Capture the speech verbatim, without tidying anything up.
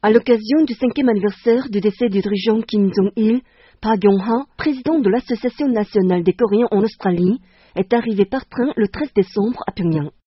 À l'occasion du cinquième anniversaire du décès du dirigeant Kim Jong-il, Park Yong-ha, président de l'Association nationale des Coréens en Australie, est arrivé par train le treize décembre à Pyongyang.